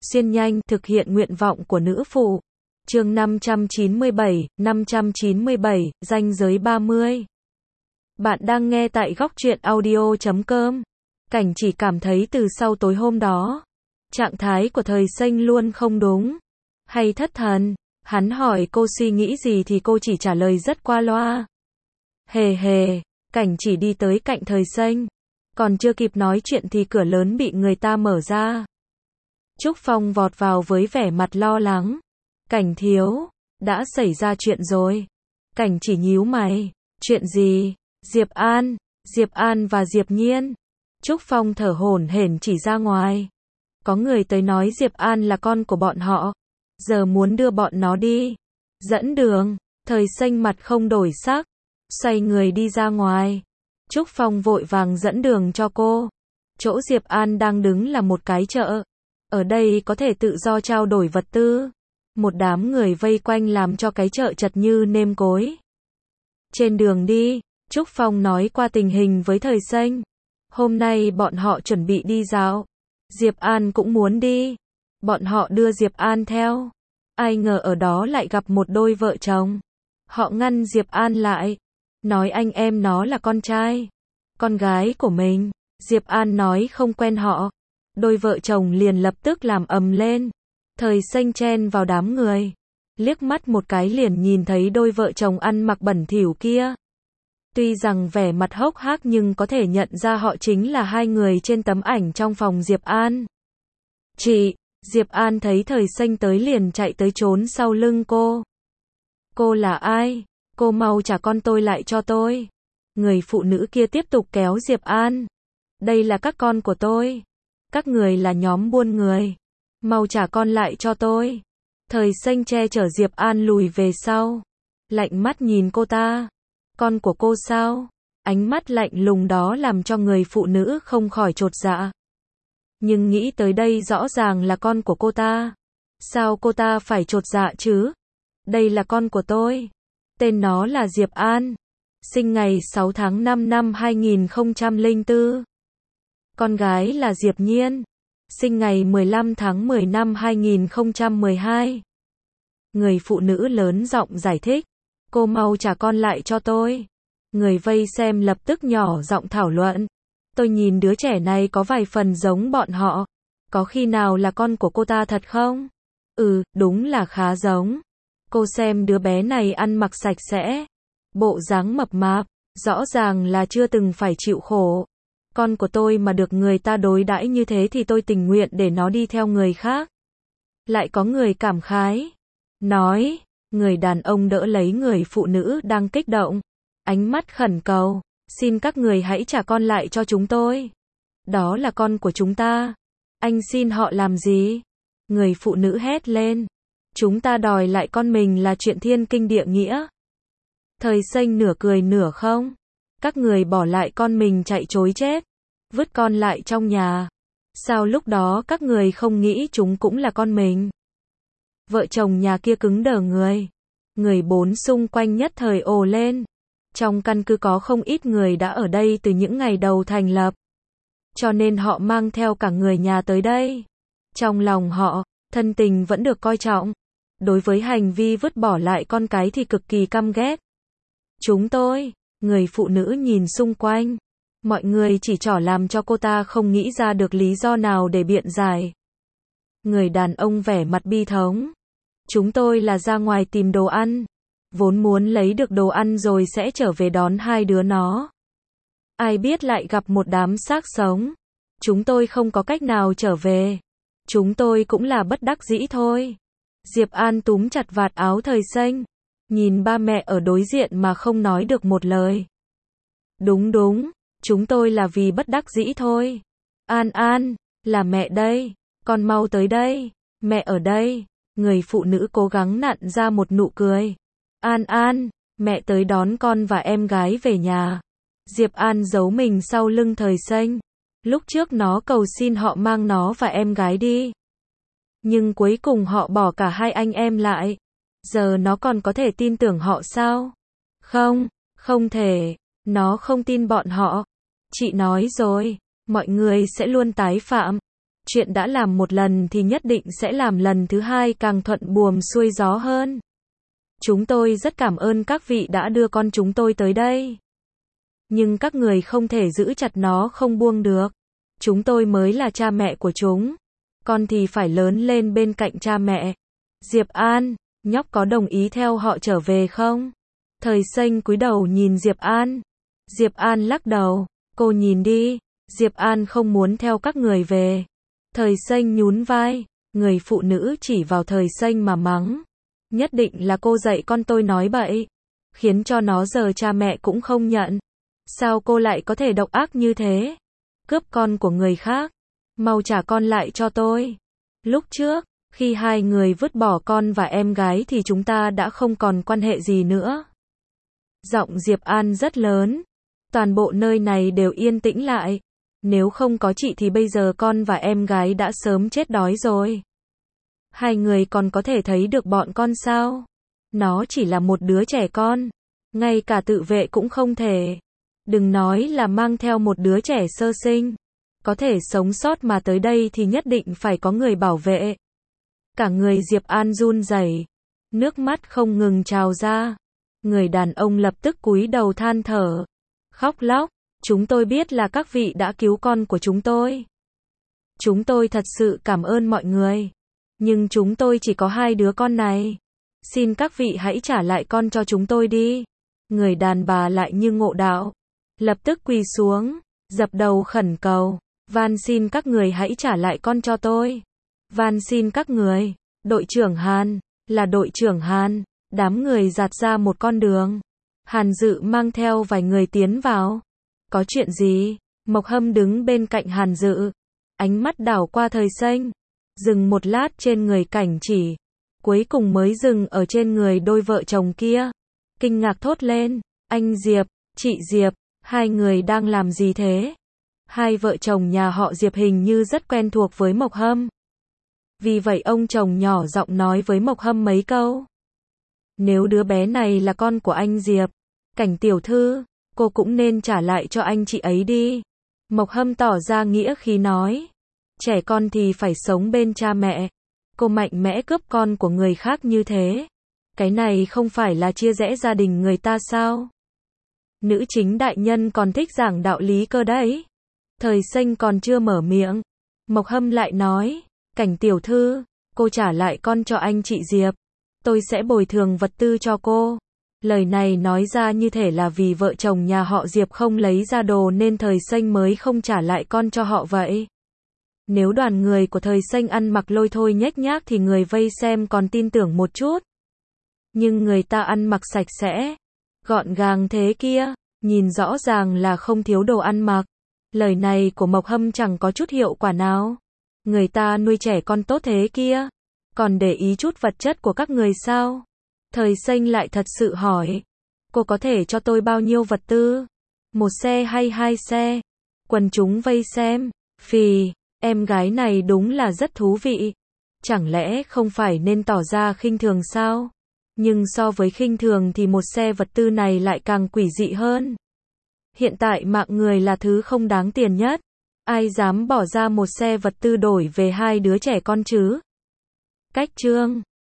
xuyên nhanh, thực hiện nguyện vọng của nữ phụ. Chương 597, ranh giới 30. Bạn đang nghe tại góc truyện audio.com. Cảnh chỉ cảm thấy từ sau tối hôm đó, trạng thái của Thời Xanh luôn không đúng, hay thất thần. Hắn hỏi cô suy nghĩ gì thì cô chỉ trả lời rất qua loa. Hề hề, Cảnh chỉ đi tới cạnh Thời Xanh. Còn chưa kịp nói chuyện thì cửa lớn bị người ta mở ra. Trúc Phong vọt vào với vẻ mặt lo lắng. Cảnh thiếu, đã xảy ra chuyện rồi. Cảnh chỉ nhíu mày. Chuyện gì? Diệp An và Diệp Nhiên. Trúc Phong thở hổn hển chỉ ra ngoài. Có người tới nói Diệp An là con của bọn họ. Giờ muốn đưa bọn nó đi. Dẫn đường. Thời Xanh mặt không đổi sắc, xoay người đi ra ngoài. Trúc Phong vội vàng dẫn đường cho cô. Chỗ Diệp An đang đứng là một cái chợ. Ở đây có thể tự do trao đổi vật tư. Một đám người vây quanh làm cho cái chợ chật như nêm cối. Trên đường đi, Trúc Phong nói qua tình hình với Thời Xanh. Hôm nay bọn họ chuẩn bị đi dạo. Diệp An cũng muốn đi. Bọn họ đưa Diệp An theo. Ai ngờ ở đó lại gặp một đôi vợ chồng. Họ ngăn Diệp An lại. Nói anh em nó là con trai, con gái của mình. Diệp An nói không quen họ. Đôi vợ chồng liền lập tức làm ầm lên. Thời Xanh chen vào đám người. Liếc mắt một cái liền nhìn thấy đôi vợ chồng ăn mặc bẩn thỉu kia. Tuy rằng vẻ mặt hốc hác nhưng có thể nhận ra họ chính là hai người trên tấm ảnh trong phòng Diệp An. Chị, Diệp An thấy Thời Xanh tới liền chạy tới trốn sau lưng cô. Cô là ai? Cô mau trả con tôi lại cho tôi. Người phụ nữ kia tiếp tục kéo Diệp An. Đây là các con của tôi. Các người là nhóm buôn người. Mau trả con lại cho tôi. Thời Xanh che chở Diệp An lùi về sau. Lạnh mắt nhìn cô ta. Con của cô sao? Ánh mắt lạnh lùng đó làm cho người phụ nữ không khỏi chột dạ. Nhưng nghĩ tới đây rõ ràng là con của cô ta. Sao cô ta phải chột dạ chứ? Đây là con của tôi. Tên nó là Diệp An. Sinh ngày 6 tháng 5 năm 2004. Con gái là Diệp Nhiên. Sinh ngày 15 tháng 10 năm 2012. Người phụ nữ lớn giọng giải thích. Cô mau trả con lại cho tôi. Người vây xem lập tức nhỏ giọng thảo luận. Tôi nhìn đứa trẻ này có vài phần giống bọn họ. Có khi nào là con của cô ta thật không? Đúng là khá giống. Cô xem đứa bé này ăn mặc sạch sẽ. Bộ dáng mập mạp. Rõ ràng là chưa từng phải chịu khổ. Con của tôi mà được người ta đối đãi như thế thì tôi tình nguyện để nó đi theo người khác. Lại có người cảm khái. Nói. Người đàn ông đỡ lấy người phụ nữ đang kích động. Ánh mắt khẩn cầu. Xin các người hãy trả con lại cho chúng tôi. Đó là con của chúng ta. Anh xin họ làm gì? Người phụ nữ hét lên. Chúng ta đòi lại con mình là chuyện thiên kinh địa nghĩa. Thời Xanh nửa cười nửa không. Các người bỏ lại con mình chạy trối chết. Vứt con lại trong nhà. Sao lúc đó các người không nghĩ chúng cũng là con mình? Vợ chồng nhà kia cứng đờ người. Người bốn xung quanh nhất thời ồ lên. Trong căn cứ có không ít người đã ở đây từ những ngày đầu thành lập. Cho nên họ mang theo cả người nhà tới đây. Trong lòng họ, thân tình vẫn được coi trọng. Đối với hành vi vứt bỏ lại con cái thì cực kỳ căm ghét. Chúng tôi, người phụ nữ nhìn xung quanh. Mọi người chỉ trỏ làm cho cô ta không nghĩ ra được lý do nào để biện giải. Người đàn ông vẻ mặt bi thống. Chúng tôi là ra ngoài tìm đồ ăn. Vốn muốn lấy được đồ ăn rồi sẽ trở về đón hai đứa nó. Ai biết lại gặp một đám xác sống. Chúng tôi không có cách nào trở về. Chúng tôi cũng là bất đắc dĩ thôi. Diệp An túm chặt vạt áo Thời Xanh. Nhìn ba mẹ ở đối diện mà không nói được một lời. Đúng, chúng tôi là vì bất đắc dĩ thôi. An, là mẹ đây. Con mau tới đây. Mẹ ở đây. Người phụ nữ cố gắng nặn ra một nụ cười. An, mẹ tới đón con và em gái về nhà. Diệp An giấu mình sau lưng Thời Xanh. Lúc trước nó cầu xin họ mang nó và em gái đi. Nhưng cuối cùng họ bỏ cả hai anh em lại. Giờ nó còn có thể tin tưởng họ sao? Không thể. Nó không tin bọn họ. Chị nói rồi, mọi người sẽ luôn tái phạm. Chuyện đã làm một lần thì nhất định sẽ làm lần thứ hai càng thuận buồm xuôi gió hơn. Chúng tôi rất cảm ơn các vị đã đưa con chúng tôi tới đây. Nhưng các người không thể giữ chặt nó không buông được. Chúng tôi mới là cha mẹ của chúng. Con thì phải lớn lên bên cạnh cha mẹ. Diệp An, nhóc có đồng ý theo họ trở về không? Thời Xanh cúi đầu nhìn Diệp An. Diệp An lắc đầu. Cô nhìn đi. Diệp An không muốn theo các người về. Thời Xanh nhún vai. Người phụ nữ chỉ vào Thời Xanh mà mắng. Nhất định là cô dạy con tôi nói bậy. Khiến cho nó giờ cha mẹ cũng không nhận. Sao cô lại có thể độc ác như thế? Cướp con của người khác. Mau trả con lại cho tôi. Lúc trước, khi hai người vứt bỏ con và em gái thì chúng ta đã không còn quan hệ gì nữa. Giọng Diệp An rất lớn. Toàn bộ nơi này đều yên tĩnh lại. Nếu không có chị thì bây giờ con và em gái đã sớm chết đói rồi. Hai người còn có thể thấy được bọn con sao? Nó chỉ là một đứa trẻ con. Ngay cả tự vệ cũng không thể. Đừng nói là mang theo một đứa trẻ sơ sinh. Có thể sống sót mà tới đây thì nhất định phải có người bảo vệ. Cả người Diệp An run rẩy, nước mắt không ngừng trào ra. Người đàn ông lập tức cúi đầu than thở, khóc lóc. Chúng tôi biết là các vị đã cứu con của chúng tôi. Chúng tôi thật sự cảm ơn mọi người. Nhưng chúng tôi chỉ có hai đứa con này. Xin các vị hãy trả lại con cho chúng tôi đi. Người đàn bà lại như ngộ đạo. Lập tức quỳ xuống, dập đầu khẩn cầu. Van xin các người hãy trả lại con cho tôi. Van xin các người. Đội trưởng Hàn, là đội trưởng Hàn. Đám người dạt ra một con đường. Hàn Dự mang theo vài người tiến vào. Có chuyện gì? Mộc Hâm đứng bên cạnh Hàn Dự. Ánh mắt đảo qua Thời Xanh. Dừng một lát trên người Cảnh Chỉ. Cuối cùng mới dừng ở trên người đôi vợ chồng kia. Kinh ngạc thốt lên. Anh Diệp, chị Diệp, hai người đang làm gì thế? Hai vợ chồng nhà họ Diệp hình như rất quen thuộc với Mộc Hâm. Vì vậy ông chồng nhỏ giọng nói với Mộc Hâm mấy câu. Nếu đứa bé này là con của anh Diệp, Cảnh tiểu thư, cô cũng nên trả lại cho anh chị ấy đi. Mộc Hâm tỏ ra nghĩa khí nói. Trẻ con thì phải sống bên cha mẹ. Cô mạnh mẽ cướp con của người khác như thế. Cái này không phải là chia rẽ gia đình người ta sao? Nữ chính đại nhân còn thích giảng đạo lý cơ đấy. Thời Xanh còn chưa mở miệng. Mộc Hâm lại nói. Cảnh tiểu thư, cô trả lại con cho anh chị Diệp. Tôi sẽ bồi thường vật tư cho cô. Lời này nói ra như thể là vì vợ chồng nhà họ Diệp không lấy ra đồ nên Thời Xanh mới không trả lại con cho họ vậy. Nếu đoàn người của Thời Xanh ăn mặc lôi thôi nhếch nhác thì người vây xem còn tin tưởng một chút. Nhưng người ta ăn mặc sạch sẽ, gọn gàng thế kia, nhìn rõ ràng là không thiếu đồ ăn mặc. Lời này của Mộc Hâm chẳng có chút hiệu quả nào. Người ta nuôi trẻ con tốt thế kia, còn để ý chút vật chất của các người sao? Thời Xanh lại thật sự hỏi. Cô có thể cho tôi bao nhiêu vật tư? Một xe hay hai xe? Quần chúng vây xem. Phì, em gái này đúng là rất thú vị. Chẳng lẽ không phải nên tỏ ra khinh thường sao? Nhưng so với khinh thường thì một xe vật tư này lại càng quỷ dị hơn. Hiện tại mạng người là thứ không đáng tiền nhất. Ai dám bỏ ra một xe vật tư đổi về hai đứa trẻ con chứ? Cách chương